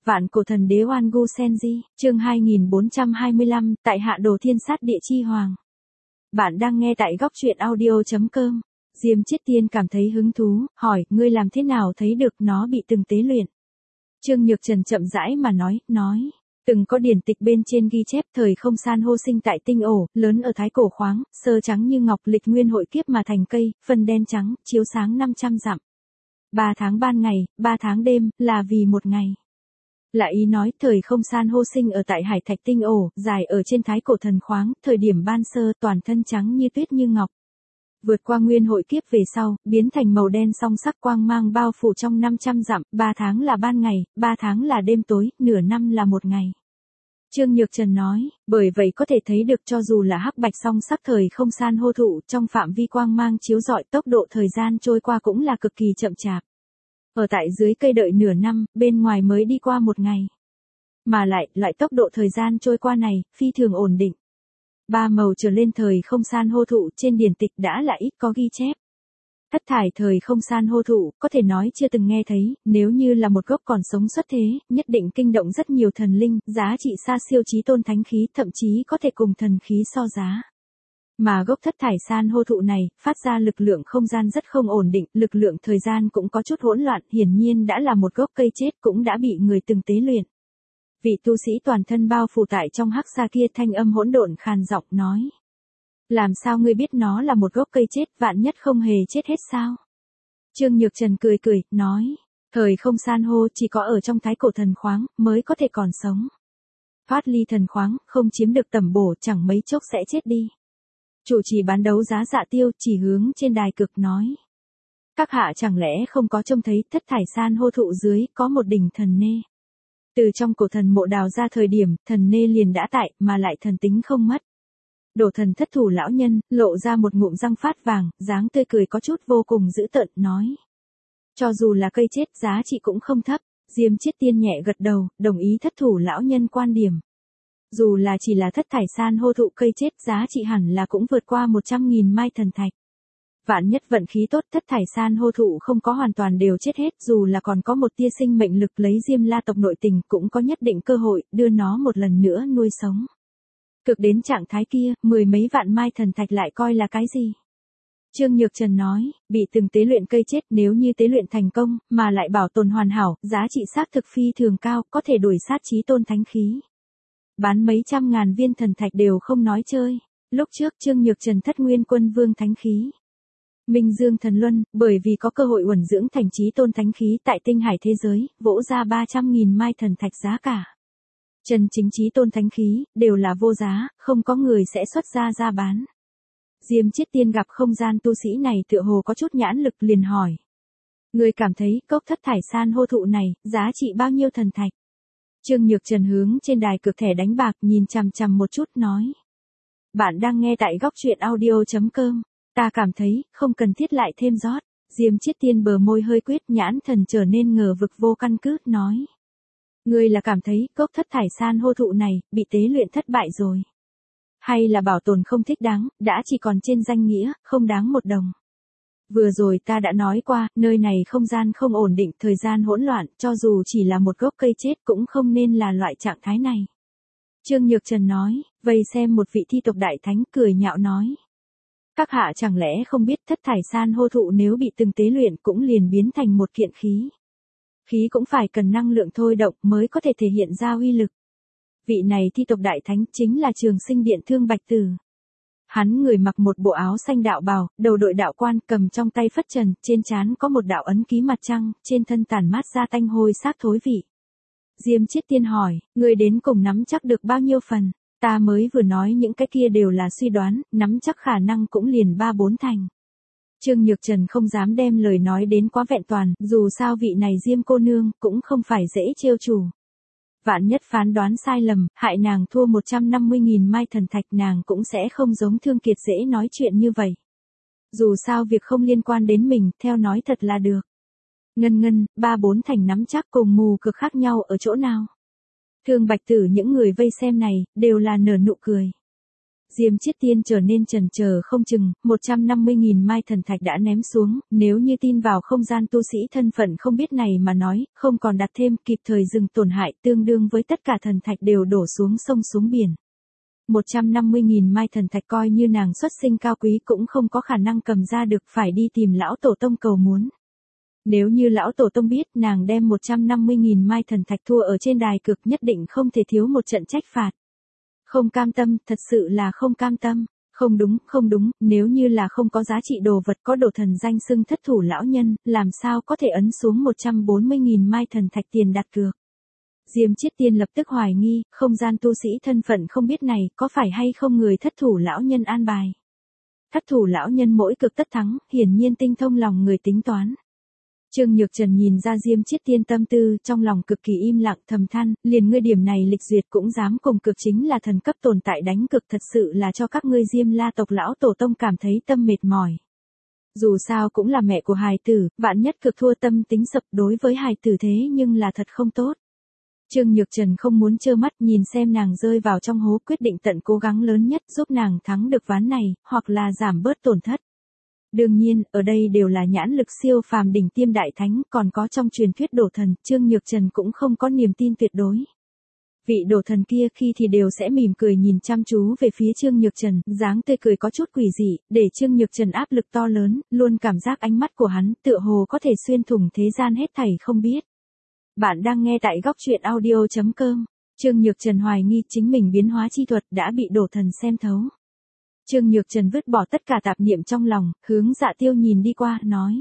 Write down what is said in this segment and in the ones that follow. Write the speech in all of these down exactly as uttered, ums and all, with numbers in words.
Vạn cổ thần đế Oan Gu Senji, chương hai nghìn bốn trăm hai mươi lăm, tại hạ đồ thiên sát địa chi hoàng. Bạn đang nghe tại góc truyện audio chấm com. Diêm Chiết Tiên cảm thấy hứng thú, hỏi, ngươi làm thế nào thấy được nó bị từng tế luyện? Trương Nhược Trần chậm rãi mà nói, nói. Từng có điển tịch bên trên ghi chép thời không san hô sinh tại tinh ổ, lớn ở thái cổ khoáng, sơ trắng như ngọc, lịch nguyên hội kiếp mà thành cây, phân đen trắng, chiếu sáng năm trăm dặm. Ba tháng ban ngày, ba tháng đêm, là vì một ngày. Là ý nói, thời không san hô sinh ở tại hải thạch tinh ổ, dài ở trên thái cổ thần khoáng, thời điểm ban sơ toàn thân trắng như tuyết như ngọc. Vượt qua nguyên hội kiếp về sau, biến thành màu đen song sắc quang mang bao phủ trong năm trăm dặm, ba tháng là ban ngày, ba tháng là đêm tối, nửa năm là một ngày. Trương Nhược Trần nói, bởi vậy có thể thấy được cho dù là hắc bạch song sắc thời không san hô thụ, trong phạm vi quang mang chiếu rọi, tốc độ thời gian trôi qua cũng là cực kỳ chậm chạp. Ở tại dưới cây đợi nửa năm, bên ngoài mới đi qua một ngày. Mà lại, loại tốc độ thời gian trôi qua này, phi thường ổn định. Ba màu trở lên thời không san hô thụ trên điển tịch đã là ít có ghi chép. Thất thải thời không san hô thụ, có thể nói chưa từng nghe thấy, nếu như là một gốc còn sống xuất thế, nhất định kinh động rất nhiều thần linh, giá trị xa siêu chí tôn thánh khí, thậm chí có thể cùng thần khí so giá. Mà gốc thất thải san hô thụ này, phát ra lực lượng không gian rất không ổn định, lực lượng thời gian cũng có chút hỗn loạn, hiển nhiên đã là một gốc cây chết cũng đã bị người từng tế luyện. Vị tu sĩ toàn thân bao phủ tại trong hắc sa kia thanh âm hỗn độn khàn giọng nói. Làm sao ngươi biết nó là một gốc cây chết, vạn nhất không hề chết hết sao? Trương Nhược Trần cười cười, nói. Thời không san hô chỉ có ở trong thái cổ thần khoáng, mới có thể còn sống. Thoát ly thần khoáng, không chiếm được tẩm bổ chẳng mấy chốc sẽ chết đi. Chủ trì bán đấu giá Dạ Tiêu chỉ hướng trên đài cực nói. Các hạ chẳng lẽ không có trông thấy thất thải san hô thụ dưới có một đỉnh thần nê. Từ trong cổ thần mộ đào ra thời điểm, thần nê liền đã tại, mà lại thần tính không mất. Đổ thần thất thủ lão nhân, lộ ra một ngụm răng phát vàng, dáng tươi cười có chút vô cùng dữ tợn, nói. Cho dù là cây chết, giá trị cũng không thấp. Diêm Chiết Tiên nhẹ gật đầu, đồng ý thất thủ lão nhân quan điểm. Dù là chỉ là thất thải san hô thụ cây chết, giá trị hẳn là cũng vượt qua một trăm nghìn mai thần thạch. Vạn nhất vận khí tốt, thất thải san hô thụ không có hoàn toàn đều chết hết, dù là còn có một tia sinh mệnh lực lấy Diêm La tộc nội tình, cũng có nhất định cơ hội đưa nó một lần nữa nuôi sống. Cực đến trạng thái kia, mười mấy vạn mai thần thạch lại coi là cái gì? Trương Nhược Trần nói, bị từng tế luyện cây chết, nếu như tế luyện thành công, mà lại bảo tồn hoàn hảo, giá trị xác thực phi thường cao, có thể đuổi sát chí tôn thánh khí. Bán mấy trăm ngàn viên thần thạch đều không nói chơi. Lúc trước Trương Nhược Trần thất nguyên quân vương thánh khí. Minh Dương thần luân, bởi vì có cơ hội uẩn dưỡng thành chí tôn thánh khí tại tinh hải thế giới, vỗ ra ba trăm nghìn mai thần thạch giá cả. Chân chính chí tôn thánh khí, đều là vô giá, không có người sẽ xuất ra ra bán. Diêm Chiết Tiên gặp không gian tu sĩ này tựa hồ có chút nhãn lực liền hỏi. Người cảm thấy cốc thất thải san hô thụ này, giá trị bao nhiêu thần thạch? Trương Nhược Trần hướng trên đài cực thẻ đánh bạc nhìn chằm chằm một chút nói. Bạn đang nghe tại góc truyện audio chấm com. Ta cảm thấy, không cần thiết lại thêm rót. Diêm Chiết Tiên bờ môi hơi quyết, nhãn thần trở nên ngờ vực vô căn cứ, nói. Ngươi là cảm thấy, cốc thất thải san hô thụ này, bị tế luyện thất bại rồi. Hay là bảo tồn không thích đáng, đã chỉ còn trên danh nghĩa, không đáng một đồng. Vừa rồi ta đã nói qua, nơi này không gian không ổn định, thời gian hỗn loạn, cho dù chỉ là một gốc cây chết cũng không nên là loại trạng thái này. Trương Nhược Trần nói, vây xem một vị thi tộc đại thánh cười nhạo nói. Các hạ chẳng lẽ không biết thất thải san hô thụ nếu bị từng tế luyện cũng liền biến thành một kiện khí. Khí cũng phải cần năng lượng thôi động mới có thể thể hiện ra uy lực. Vị này thi tộc đại thánh chính là Trường Sinh Điện Thương Bạch Tử. Hắn người mặc một bộ áo xanh đạo bào, đầu đội đạo quan, cầm trong tay phất trần, trên trán có một đạo ấn ký mặt trăng, trên thân tản mát ra tanh hôi xác thối vị. Diêm Chiết Tiên hỏi, người đến cùng nắm chắc được bao nhiêu phần? Ta mới vừa nói những cái kia đều là suy đoán, nắm chắc khả năng cũng liền ba bốn thành. Trương Nhược Trần không dám đem lời nói đến quá vẹn toàn, dù sao vị này Diêm cô nương cũng không phải dễ trêu chủ. Vạn nhất phán đoán sai lầm, hại nàng thua một trăm năm mươi nghìn mai thần thạch, nàng cũng sẽ không giống Thương Kiệt dễ nói chuyện như vậy. Dù sao việc không liên quan đến mình, theo nói thật là được. Ngân ngân, ba bốn thành nắm chắc cùng mù cực khác nhau ở chỗ nào? Thương Bạch Tử những người vây xem này, đều là nở nụ cười. Diêm Chiết Tiên trở nên chần chờ không chừng, một trăm năm mươi nghìn mai thần thạch đã ném xuống, nếu như tin vào không gian tu sĩ thân phận không biết này mà nói, không còn đặt thêm, kịp thời dừng tổn hại, tương đương với tất cả thần thạch đều đổ xuống sông xuống biển. một trăm năm mươi nghìn mai thần thạch coi như nàng xuất sinh cao quý cũng không có khả năng cầm ra được, phải đi tìm lão tổ tông cầu muốn. Nếu như lão tổ tông biết nàng đem một trăm năm mươi nghìn mai thần thạch thua ở trên đài cực, nhất định không thể thiếu một trận trách phạt. Không cam tâm, thật sự là không cam tâm. Không đúng, không đúng, nếu như là không có giá trị đồ vật, có đồ thần danh xưng thất thủ lão nhân, làm sao có thể ấn xuống một trăm bốn mươi nghìn mai thần thạch tiền đặt cược. Diêm Chiết Tiên lập tức hoài nghi, không gian tu sĩ thân phận không biết này, có phải hay không người thất thủ lão nhân an bài. Thất thủ lão nhân mỗi cực tất thắng, hiển nhiên tinh thông lòng người tính toán. Trương Nhược Trần nhìn ra Diêm Chiết Tiên tâm tư, trong lòng cực kỳ im lặng thầm than, liền ngươi điểm này lịch duyệt cũng dám cùng cực, chính là thần cấp tồn tại đánh cực, thật sự là cho các ngươi Diêm La tộc lão tổ tông cảm thấy tâm mệt mỏi. Dù sao cũng là mẹ của hài tử, vạn nhất cực thua tâm tính sập, đối với hài tử thế nhưng là thật không tốt. Trương Nhược Trần không muốn trơ mắt nhìn xem nàng rơi vào trong hố, quyết định tận cố gắng lớn nhất giúp nàng thắng được ván này, hoặc là giảm bớt tổn thất. Đương nhiên, ở đây đều là nhãn lực siêu phàm đỉnh tiêm đại thánh, còn có trong truyền thuyết đổ thần, Trương Nhược Trần cũng không có niềm tin tuyệt đối. Vị đổ thần kia khi thì đều sẽ mỉm cười nhìn chăm chú về phía Trương Nhược Trần, dáng tươi cười có chút quỷ dị, để Trương Nhược Trần áp lực to lớn, luôn cảm giác ánh mắt của hắn tựa hồ có thể xuyên thủng thế gian hết thảy không biết. Bạn đang nghe tại góc truyện audio chấm com. Trương Nhược Trần hoài nghi chính mình biến hóa chi thuật đã bị đổ thần xem thấu. Trương Nhược Trần vứt bỏ tất cả tạp niệm trong lòng, hướng Dạ Tiêu nhìn đi qua, nói.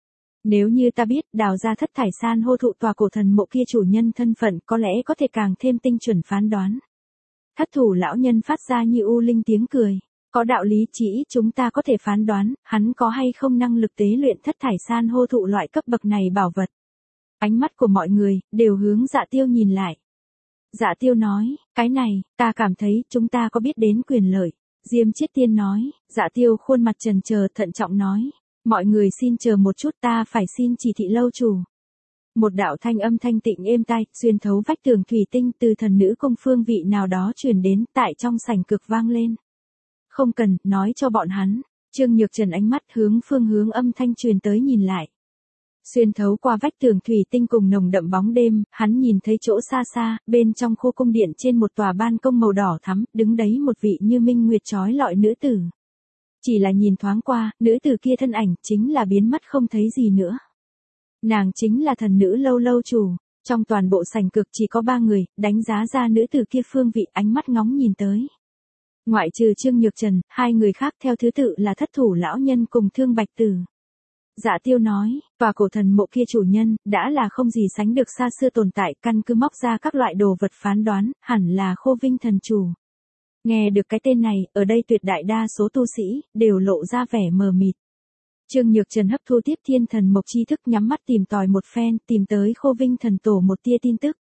Nếu như ta biết đào ra thất thải san hô thụ tòa cổ thần mộ kia chủ nhân thân phận, có lẽ có thể càng thêm tinh chuẩn phán đoán. Thất thủ lão nhân phát ra như u linh tiếng cười. Có đạo lý, chỉ ít chúng ta có thể phán đoán, hắn có hay không năng lực tế luyện thất thải san hô thụ loại cấp bậc này bảo vật. Ánh mắt của mọi người, đều hướng Dạ Tiêu nhìn lại. Dạ Tiêu nói, cái này, ta cảm thấy, chúng ta có biết đến quyền lợi. Diêm Chiết Tiên nói, Dạ Tiêu khuôn mặt trần chờ thận trọng nói, mọi người xin chờ một chút, ta phải xin chỉ thị lâu chủ. Một đạo thanh âm thanh tịnh êm tai, xuyên thấu vách tường thủy tinh từ thần nữ công phương vị nào đó truyền đến, tại trong sảnh cực vang lên. Không cần, nói cho bọn hắn. Trương Nhược Trần ánh mắt hướng phương hướng âm thanh truyền tới nhìn lại. Xuyên thấu qua vách tường thủy tinh cùng nồng đậm bóng đêm, hắn nhìn thấy chỗ xa xa, bên trong khu cung điện trên một tòa ban công màu đỏ thắm, đứng đấy một vị như minh nguyệt chói lọi nữ tử. Chỉ là nhìn thoáng qua, nữ tử kia thân ảnh chính là biến mất không thấy gì nữa. Nàng chính là thần nữ lâu lâu chủ. Trong toàn bộ sảnh cực chỉ có ba người, đánh giá ra nữ tử kia phương vị, ánh mắt ngóng nhìn tới. Ngoại trừ Trương Nhược Trần, hai người khác theo thứ tự là thất thủ lão nhân cùng Thương Bạch Tử. Dạ Tiêu nói, tòa cổ thần mộ kia chủ nhân, đã là không gì sánh được xa xưa tồn tại, căn cứ móc ra các loại đồ vật phán đoán, hẳn là Khô Vinh thần chủ. Nghe được cái tên này, ở đây tuyệt đại đa số tu sĩ, đều lộ ra vẻ mờ mịt. Trương Nhược Trần hấp thu tiếp thiên thần mộc tri thức, nhắm mắt tìm tòi một phen, tìm tới Khô Vinh thần tổ một tia tin tức.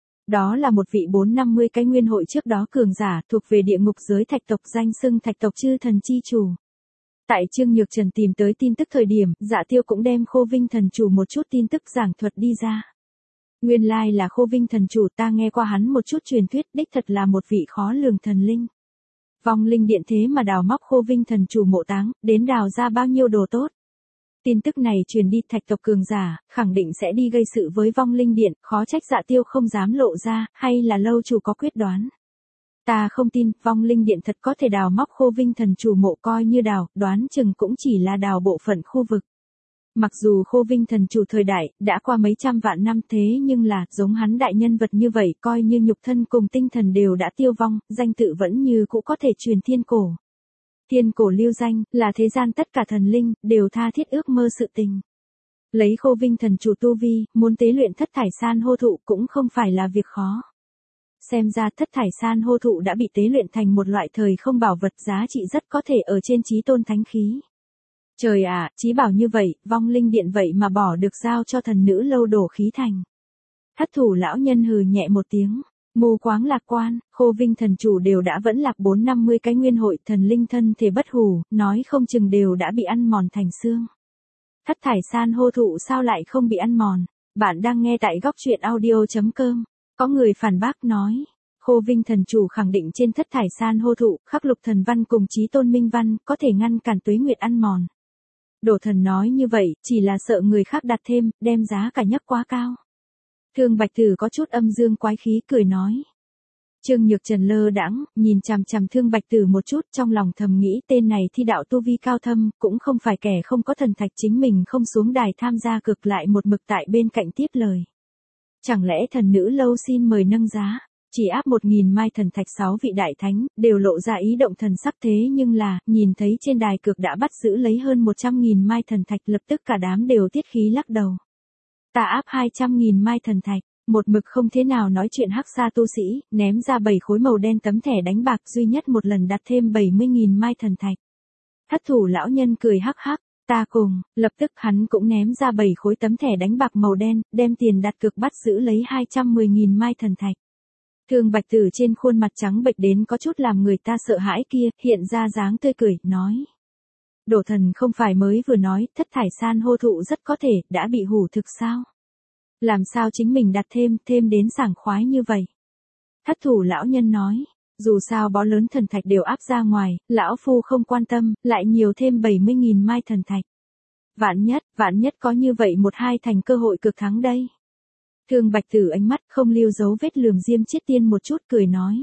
Đó là một vị bốn năm mươi cái nguyên hội trước đó cường giả, thuộc về địa ngục giới thạch tộc, danh xưng thạch tộc chư thần chi chủ. Tại Trương Nhược Trần tìm tới tin tức thời điểm, Dạ Tiêu cũng đem Khô Vinh thần chủ một chút tin tức giảng thuật đi ra. Nguyên lai là Khô Vinh thần chủ, ta nghe qua hắn một chút truyền thuyết, đích thật là một vị khó lường thần linh. Vong linh điện thế mà đào móc Khô Vinh thần chủ mộ táng, đến đào ra bao nhiêu đồ tốt. Tin tức này truyền đi, thạch tộc cường giả, khẳng định sẽ đi gây sự với vong linh điện, khó trách Dạ Tiêu không dám lộ ra, hay là lâu chủ có quyết đoán. Ta không tin, vong linh điện thật có thể đào móc Khô Vinh thần chủ mộ, coi như đào, đoán chừng cũng chỉ là đào bộ phận khu vực. Mặc dù Khô Vinh thần chủ thời đại, đã qua mấy trăm vạn năm, thế nhưng là, giống hắn đại nhân vật như vậy, coi như nhục thân cùng tinh thần đều đã tiêu vong, danh tự vẫn như cũ có thể truyền thiên cổ. Thiên cổ lưu danh, là thế gian tất cả thần linh, đều tha thiết ước mơ sự tình. Lấy Khô Vinh thần chủ tu vi, muốn tế luyện thất thải san hô thụ cũng không phải là việc khó. Xem ra thất thải san hô thụ đã bị tế luyện thành một loại thời không bảo vật, giá trị rất có thể ở trên chí tôn thánh khí. Trời ạ, à, chí bảo như vậy, vong linh điện vậy mà bỏ được giao cho thần nữ lâu đổ khí thành. Thất thủ lão nhân hừ nhẹ một tiếng, mù quáng lạc quan, Khô Vinh thần chủ đều đã vẫn lạc bốn năm mươi cái nguyên hội, thần linh thân thể bất hủ, nói không chừng đều đã bị ăn mòn thành xương. Thất thải san hô thụ sao lại không bị ăn mòn? Bạn đang nghe tại góc truyện audio chấm com. Có người phản bác nói, Khô Vinh thần chủ khẳng định trên thất thải san hô thụ, khắc lục thần văn cùng chí tôn minh văn, có thể ngăn cản tuế nguyệt ăn mòn. Đổ thần nói như vậy, chỉ là sợ người khác đặt thêm, đem giá cả nhấc quá cao. Thương Bạch Tử có chút âm dương quái khí cười nói. Trương Nhược Trần lơ đãng, nhìn chằm chằm Thương Bạch Tử một chút, trong lòng thầm nghĩ tên này thi đạo tu vi cao thâm, cũng không phải kẻ không có thần thạch, chính mình không xuống đài tham gia cực lại một mực tại bên cạnh tiếp lời. Chẳng lẽ thần nữ lâu xin mời nâng giá, chỉ áp một nghìn mai thần thạch, sáu vị đại thánh, đều lộ ra ý động thần sắc, thế nhưng là, nhìn thấy trên đài cược đã bắt giữ lấy hơn một trăm nghìn mai thần thạch, lập tức cả đám đều tiết khí lắc đầu. Ta áp hai trăm nghìn mai thần thạch. Một mực không thế nào nói chuyện hắc sa tu sĩ, ném ra bảy khối màu đen tấm thẻ đánh bạc, duy nhất một lần đặt thêm bảy mươi nghìn mai thần thạch. Thất thủ lão nhân cười hắc hắc, ta cùng, lập tức hắn cũng ném ra bảy khối tấm thẻ đánh bạc màu đen, đem tiền đặt cược bắt giữ lấy hai trăm mười nghìn mai thần thạch. Thương Bạch Tử trên khuôn mặt trắng bệch đến có chút làm người ta sợ hãi kia, hiện ra dáng tươi cười, nói. Đổ thần không phải mới vừa nói, thất thải san hô thụ rất có thể, đã bị hủ thực sao? Làm sao chính mình đặt thêm, thêm đến sảng khoái như vậy? Thất thủ lão nhân nói, dù sao bó lớn thần thạch đều áp ra ngoài, lão phu không quan tâm, lại nhiều thêm bảy mươi nghìn mai thần thạch. Vạn nhất, vạn nhất có như vậy một hai thành cơ hội cực thắng đây. Thương Bạch Tử ánh mắt không lưu dấu vết lườm Diêm Chiết Tiên một chút, cười nói.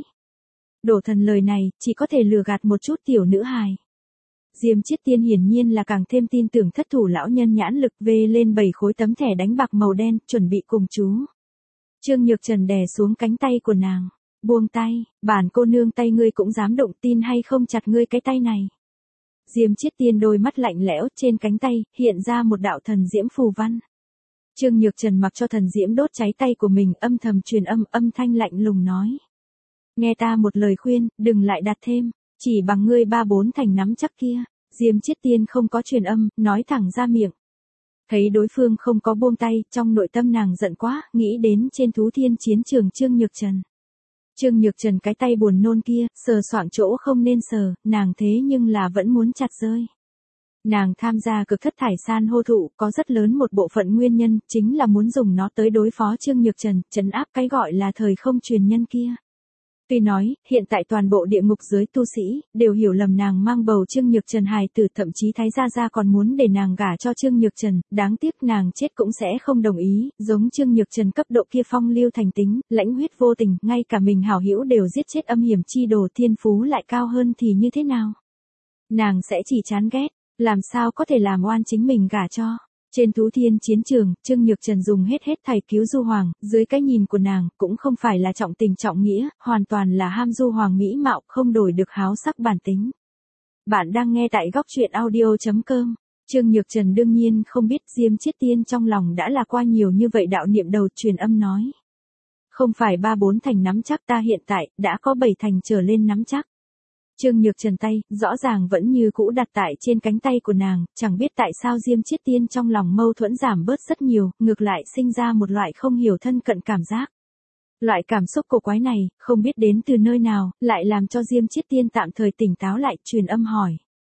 Đổ thần lời này, chỉ có thể lừa gạt một chút tiểu nữ hài. Diêm Chiết Tiên hiển nhiên là càng thêm tin tưởng thất thủ lão nhân nhãn lực, vê lên bảy khối tấm thẻ đánh bạc màu đen, chuẩn bị cùng chú. Trương Nhược Trần đè xuống cánh tay của nàng, buông tay, bản cô nương tay ngươi cũng dám động, tin hay không chặt ngươi cái tay này. Diêm Chiết Tiên đôi mắt lạnh lẽo, trên cánh tay, hiện ra một đạo thần diễm phù văn. Trương Nhược Trần mặc cho thần diễm đốt cháy tay của mình, âm thầm truyền âm, âm thanh lạnh lùng nói. Nghe ta một lời khuyên, đừng lại đặt thêm. Chỉ bằng ngươi ba bốn thành nắm chắc kia. Diêm Chiết Tiên không có truyền âm, nói thẳng ra miệng. Thấy đối phương không có buông tay, trong nội tâm nàng giận quá, nghĩ đến trên thú thiên chiến trường Trương Nhược Trần. Trương Nhược Trần cái tay buồn nôn kia, sờ soạng chỗ không nên sờ, nàng thế nhưng là vẫn muốn chặt rơi. Nàng tham gia cực thất thải san hô thụ, có rất lớn một bộ phận nguyên nhân, chính là muốn dùng nó tới đối phó Trương Nhược Trần, trấn áp cái gọi là thời không truyền nhân kia. Tuy nói, hiện tại toàn bộ địa ngục giới tu sĩ, đều hiểu lầm nàng mang bầu Trương Nhược Trần hài tử, thậm chí Thái Gia Gia còn muốn để nàng gả cho Trương Nhược Trần, đáng tiếc nàng chết cũng sẽ không đồng ý, giống Trương Nhược Trần cấp độ kia phong lưu thành tính, lãnh huyết vô tình, ngay cả mình hảo hữu đều giết chết, âm hiểm chi đồ, thiên phú lại cao hơn thì như thế nào? Nàng sẽ chỉ chán ghét, làm sao có thể làm oan chính mình gả cho. Trên thú thiên chiến trường, Trương Nhược Trần dùng hết hết thảy cứu Du Hoàng, dưới cái nhìn của nàng, cũng không phải là trọng tình trọng nghĩa, hoàn toàn là ham Du Hoàng mỹ mạo, không đổi được háo sắc bản tính. Bạn đang nghe tại góc truyện audio chấm com. Trương Nhược Trần đương nhiên không biết Diêm Chiết Tiên trong lòng đã là qua nhiều như vậy đạo niệm đầu, truyền âm nói. Không phải ba bốn thành nắm chắc, ta hiện tại, đã có bảy thành trở lên nắm chắc. Trương Nhược Trần tay, rõ ràng vẫn như cũ đặt tại trên cánh tay của nàng, chẳng biết tại sao Diêm Chiết Tiên trong lòng mâu thuẫn giảm bớt rất nhiều, ngược lại sinh ra một loại không hiểu thân cận cảm giác. Loại cảm xúc cổ quái này, không biết đến từ nơi nào, lại làm cho Diêm Chiết Tiên tạm thời tỉnh táo lại, truyền âm hỏi.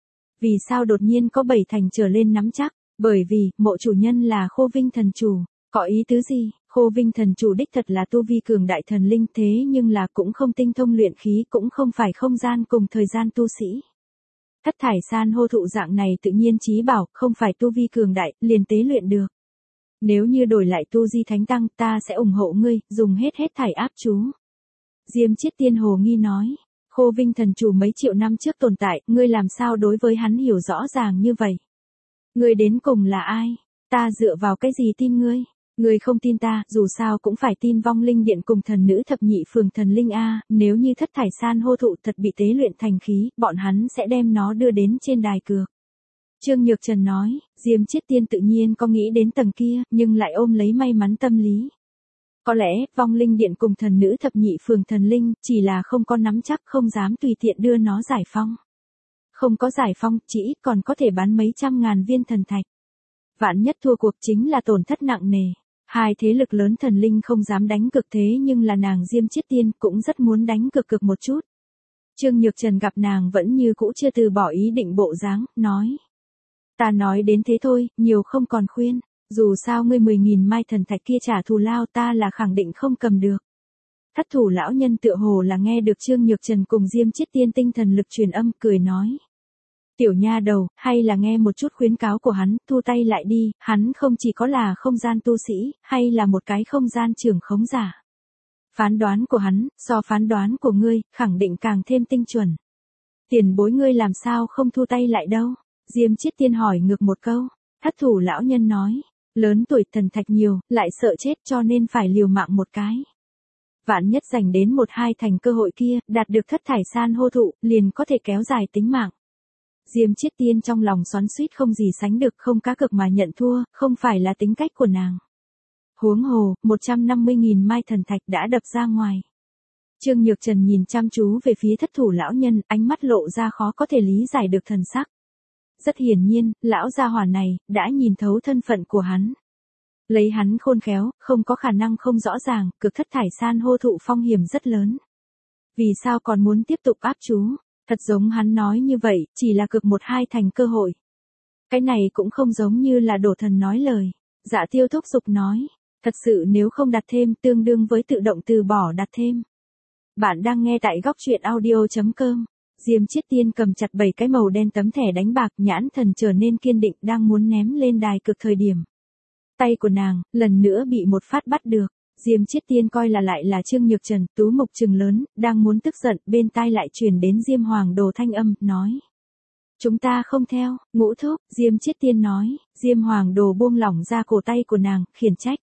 Vì sao đột nhiên có bảy thành trở lên nắm chắc? Bởi vì, mộ chủ nhân là Khô Vinh thần chủ. Có ý tứ gì? Khô Vinh thần chủ đích thật là tu vi cường đại thần linh, thế nhưng là cũng không tinh thông luyện khí, cũng không phải không gian cùng thời gian tu sĩ. Thất thải san hô thụ dạng này tự nhiên chí bảo, không phải tu vi cường đại, liền tế luyện được. Nếu như đổi lại tu di thánh tăng, ta sẽ ủng hộ ngươi, dùng hết hết thảy áp chú. Diêm Chiết Tiên hồ nghi nói, Khô Vinh thần chủ mấy triệu năm trước tồn tại, ngươi làm sao đối với hắn hiểu rõ ràng như vậy? Ngươi đến cùng là ai? Ta dựa vào cái gì tin ngươi? Ngươi không tin ta, dù sao cũng phải tin vong linh điện cùng thần nữ thập nhị phường thần linh A, nếu như thất thải san hô thụ thật bị tế luyện thành khí, bọn hắn sẽ đem nó đưa đến trên đài cược. Trương Nhược Trần nói, Diêm Chiết Tiên tự nhiên có nghĩ đến tầng kia, nhưng lại ôm lấy may mắn tâm lý. Có lẽ, vong linh điện cùng thần nữ thập nhị phường thần linh, chỉ là không có nắm chắc, không dám tùy tiện đưa nó giải phong. Không có giải phong, chỉ ít còn có thể bán mấy trăm ngàn viên thần thạch. Vạn nhất thua cuộc chính là tổn thất nặng nề. Hai thế lực lớn thần linh không dám đánh cược, thế nhưng là nàng Diêm Chiết Tiên cũng rất muốn đánh cược cược một chút. Trương Nhược Trần gặp nàng vẫn như cũ chưa từ bỏ ý định bộ dáng, nói. Ta nói đến thế thôi, nhiều không còn khuyên, dù sao ngươi mười nghìn mai thần thạch kia trả thù lao ta là khẳng định không cầm được. Thất thủ lão nhân tựa hồ là nghe được Trương Nhược Trần cùng Diêm Chiết Tiên tinh thần lực truyền âm, cười nói. Tiểu nha đầu, hay là nghe một chút khuyến cáo của hắn, thu tay lại đi, hắn không chỉ có là không gian tu sĩ, hay là một cái không gian trưởng khống giả. Phán đoán của hắn, so phán đoán của ngươi, khẳng định càng thêm tinh chuẩn. Tiền bối ngươi làm sao không thu tay lại đâu? Diêm Chiết Tiên hỏi ngược một câu. Thất thủ lão nhân nói, lớn tuổi thần thạch nhiều, lại sợ chết cho nên phải liều mạng một cái. Vạn nhất giành đến một hai thành cơ hội kia, đạt được thất thải san hô thụ, liền có thể kéo dài tính mạng. Diêm Chiết Tiên trong lòng xoắn xuýt không gì sánh được, không cá cược mà nhận thua, không phải là tính cách của nàng. Huống hồ, một trăm năm mươi nghìn mai thần thạch đã đập ra ngoài. Trương Nhược Trần nhìn chăm chú về phía thất thủ lão nhân, ánh mắt lộ ra khó có thể lý giải được thần sắc. Rất hiển nhiên, lão gia hỏa này, đã nhìn thấu thân phận của hắn. Lấy hắn khôn khéo, không có khả năng không rõ ràng, cực thất thải san hô thụ phong hiểm rất lớn. Vì sao còn muốn tiếp tục áp chú? Thật giống hắn nói như vậy, chỉ là cực một hai thành cơ hội. Cái này cũng không giống như là đổ thần nói lời. Dạ Tiêu thúc giục nói, thật sự nếu không đặt thêm tương đương với tự động từ bỏ đặt thêm. Bạn đang nghe tại góc truyện audio chấm com. Diêm Chiết Tiên cầm chặt bảy cái màu đen tấm thẻ đánh bạc, nhãn thần trở nên kiên định, đang muốn ném lên đài cực thời điểm. Tay của nàng, lần nữa bị một phát bắt được. Diêm Chiết Tiên coi là lại là Trương Nhược Trần, tú mục trừng lớn, đang muốn tức giận, bên tai lại truyền đến Diêm Hoàng Đồ thanh âm, nói. Chúng ta không theo, Ngũ thúc, Diêm Chiết Tiên nói, Diêm Hoàng Đồ buông lỏng ra cổ tay của nàng, khiển trách.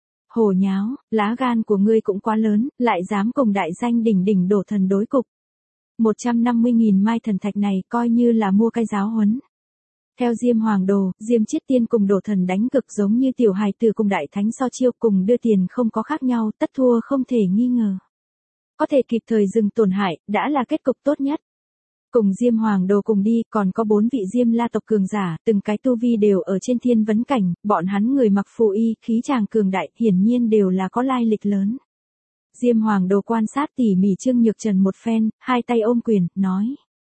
Hồ nháo, lá gan của ngươi cũng quá lớn, lại dám cùng đại danh đỉnh đỉnh đổ thần đối cục. một trăm năm mươi nghìn mai thần thạch này coi như là mua cái giáo huấn. Theo Diêm Hoàng Đồ, Diêm Chiết Tiên cùng đổ thần đánh cực giống như tiểu hài tử cùng đại thánh so chiêu, cùng đưa tiền không có khác nhau, tất thua không thể nghi ngờ. Có thể kịp thời dừng tổn hại, đã là kết cục tốt nhất. Cùng Diêm Hoàng Đồ cùng đi, còn có bốn vị Diêm La tộc cường giả, từng cái tu vi đều ở trên thiên vấn cảnh, bọn hắn người mặc phù y, khí tràng cường đại, hiển nhiên đều là có lai lịch lớn. Diêm Hoàng Đồ quan sát tỉ mỉ Trương Nhược Trần một phen, hai tay ôm quyền, nói.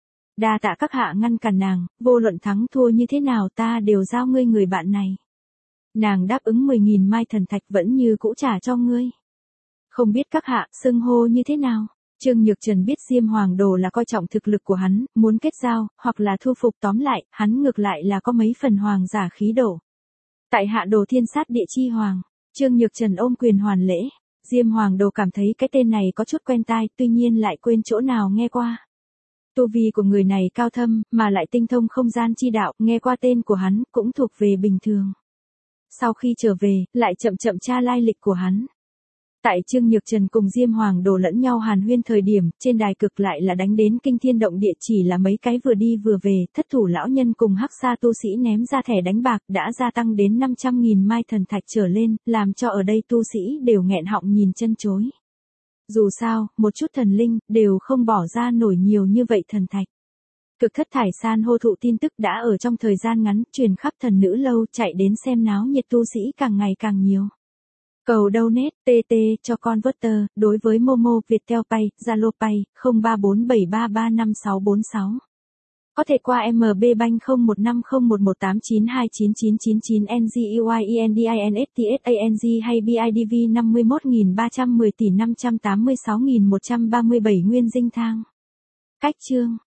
Đa tạ các hạ ngăn cản nàng, vô luận thắng thua như thế nào ta đều giao ngươi người bạn này. Nàng đáp ứng mười nghìn mai thần thạch vẫn như cũ trả cho ngươi. Không biết các hạ, xưng hô như thế nào? Trương Nhược Trần biết Diêm Hoàng Đồ là coi trọng thực lực của hắn, muốn kết giao, hoặc là thu phục, tóm lại, hắn ngược lại là có mấy phần hoàng giả khí độ. Tại hạ Đồ Thiên Sát Địa Chi Hoàng, Trương Nhược Trần ôm quyền hoàn lễ. Diêm Hoàng Đồ cảm thấy cái tên này có chút quen tai, tuy nhiên lại quên chỗ nào nghe qua. Tu vi của người này cao thâm, mà lại tinh thông không gian chi đạo, nghe qua tên của hắn, cũng thuộc về bình thường. Sau khi trở về, lại chậm chậm tra lai lịch của hắn. Tại Trương Nhược Trần cùng Diêm Hoàng Đồ lẫn nhau hàn huyên thời điểm, trên đài cực lại là đánh đến kinh thiên động địa, chỉ là mấy cái vừa đi vừa về, thất thủ lão nhân cùng hắc sa tu sĩ ném ra thẻ đánh bạc đã gia tăng đến năm trăm nghìn mai thần thạch trở lên, làm cho ở đây tu sĩ đều nghẹn họng nhìn chân chối. Dù sao, một chút thần linh, đều không bỏ ra nổi nhiều như vậy thần thạch. Cực thất thải san hô thụ tin tức đã ở trong thời gian ngắn, truyền khắp thần nữ lâu, chạy đến xem náo nhiệt tu sĩ càng ngày càng nhiều. Cầu donate, tê tê, cho converter, đối với Momo, Viettel Pay, Zalo Pay, không ba bốn bảy ba ba năm sáu bốn sáu. Có thể qua em bê Bank không một năm không một một tám chín hai chín chín chín chín N G U I E N D I N S T S A N G hay B I D V năm mươi mốt nghìn ba trăm mười tỷ năm trăm tám mươi sáu nghìn một trăm ba mươi bảy nguyên dinh thang. Cách chương